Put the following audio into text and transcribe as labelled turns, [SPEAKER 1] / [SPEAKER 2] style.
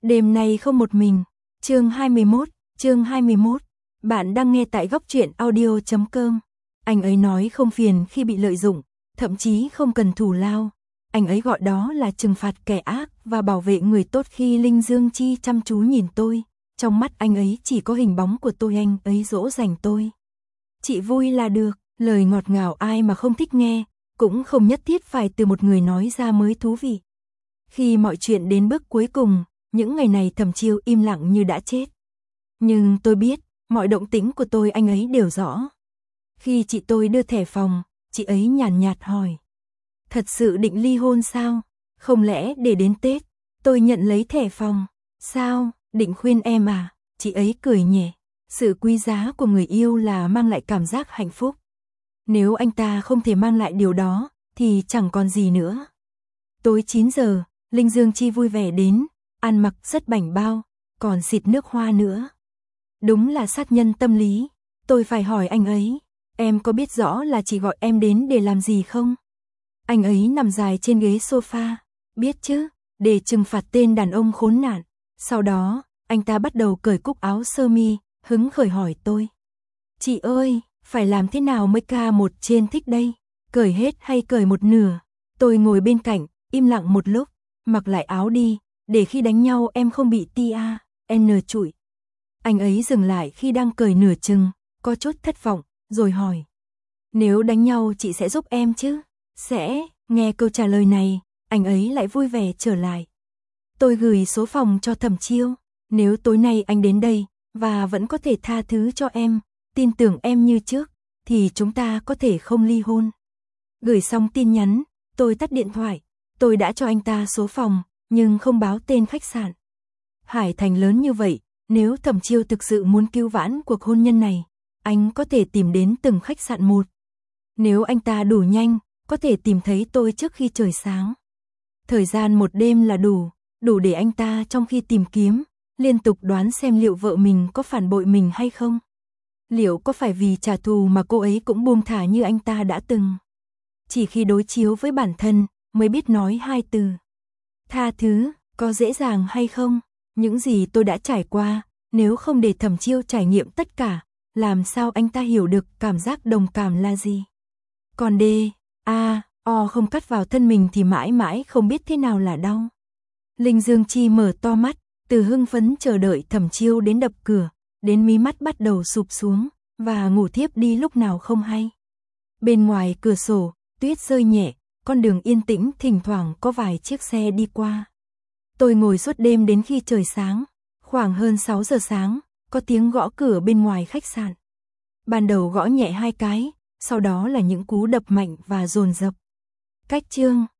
[SPEAKER 1] Đêm nay không một mình. Chương 21. Bạn đang nghe tại góc truyện audio.com. Anh ấy nói không phiền khi bị lợi dụng, thậm chí không cần thù lao. Anh ấy gọi đó là trừng phạt kẻ ác và bảo vệ người tốt. Khi Linh Dương Chi chăm chú nhìn tôi, trong mắt anh ấy chỉ có hình bóng của tôi. Anh ấy dỗ dành tôi. Chị vui là được, lời ngọt ngào ai mà không thích nghe, cũng không nhất thiết phải từ một người nói ra mới thú vị. Khi mọi chuyện đến bước cuối cùng, những ngày này Thẩm Chiêu im lặng như đã chết. Nhưng tôi biết, mọi động tĩnh của tôi anh ấy đều rõ. Khi chị tôi đưa thẻ phòng, chị ấy nhàn nhạt hỏi. Thật sự định ly hôn sao? Không lẽ để đến Tết, tôi nhận lấy thẻ phòng? Sao, định khuyên em à? Chị ấy cười nhẹ. Sự quý giá của người yêu là mang lại cảm giác hạnh phúc. Nếu anh ta không thể mang lại điều đó, thì chẳng còn gì nữa. Tối 9 giờ, Linh Dương Chi vui vẻ đến, ăn mặc rất bảnh bao, còn xịt nước hoa nữa. Đúng là sát nhân tâm lý. Tôi phải hỏi anh ấy, em có biết rõ là chị gọi em đến để làm gì không? Anh ấy nằm dài trên ghế sofa. Biết chứ, để trừng phạt tên đàn ông khốn nạn. Sau đó, anh ta bắt đầu cởi cúc áo sơ mi, hứng khởi hỏi tôi. Chị ơi, phải làm thế nào mới K1 trên thích đây? Cởi hết hay cởi một nửa? Tôi ngồi bên cạnh, im lặng một lúc, mặc lại áo đi, để khi đánh nhau em không bị N chửi. Anh ấy dừng lại khi đang cởi nửa chừng, có chút thất vọng, rồi hỏi. Nếu đánh nhau chị sẽ giúp em chứ? Sẽ. Nghe câu trả lời này, anh ấy lại vui vẻ trở lại. Tôi gửi số phòng cho Thẩm Chiêu. Nếu tối nay anh đến đây, và vẫn có thể tha thứ cho em, tin tưởng em như trước, thì chúng ta có thể không ly hôn. Gửi xong tin nhắn, tôi tắt điện thoại. Tôi đã cho anh ta số phòng, nhưng không báo tên khách sạn. Hải Thành lớn như vậy, nếu Thẩm Chiêu thực sự muốn cứu vãn cuộc hôn nhân này, anh có thể tìm đến từng khách sạn một. Nếu anh ta đủ nhanh, có thể tìm thấy tôi trước khi trời sáng. Thời gian một đêm là đủ để anh ta trong khi tìm kiếm, liên tục đoán xem liệu vợ mình có phản bội mình hay không. Liệu có phải vì trả thù mà cô ấy cũng buông thả như anh ta đã từng. Chỉ khi đối chiếu với bản thân, mới biết nói hai từ. Tha thứ, có dễ dàng hay không? Những gì tôi đã trải qua, nếu không để Thẩm Chiêu trải nghiệm tất cả, làm sao anh ta hiểu được cảm giác đồng cảm là gì? Còn O không cắt vào thân mình thì mãi mãi không biết thế nào là đau. Linh Dương Chi mở to mắt, từ hưng phấn chờ đợi Thẩm Chiêu đến đập cửa, đến mí mắt bắt đầu sụp xuống, và ngủ thiếp đi lúc nào không hay. Bên ngoài cửa sổ, tuyết rơi nhẹ, con đường yên tĩnh thỉnh thoảng có vài chiếc xe đi qua. Tôi ngồi suốt đêm đến khi trời sáng, khoảng hơn 6 giờ sáng, có tiếng gõ cửa bên ngoài khách sạn. Ban đầu gõ nhẹ 2 cái, sau đó là những cú đập mạnh và dồn dập. Cách chương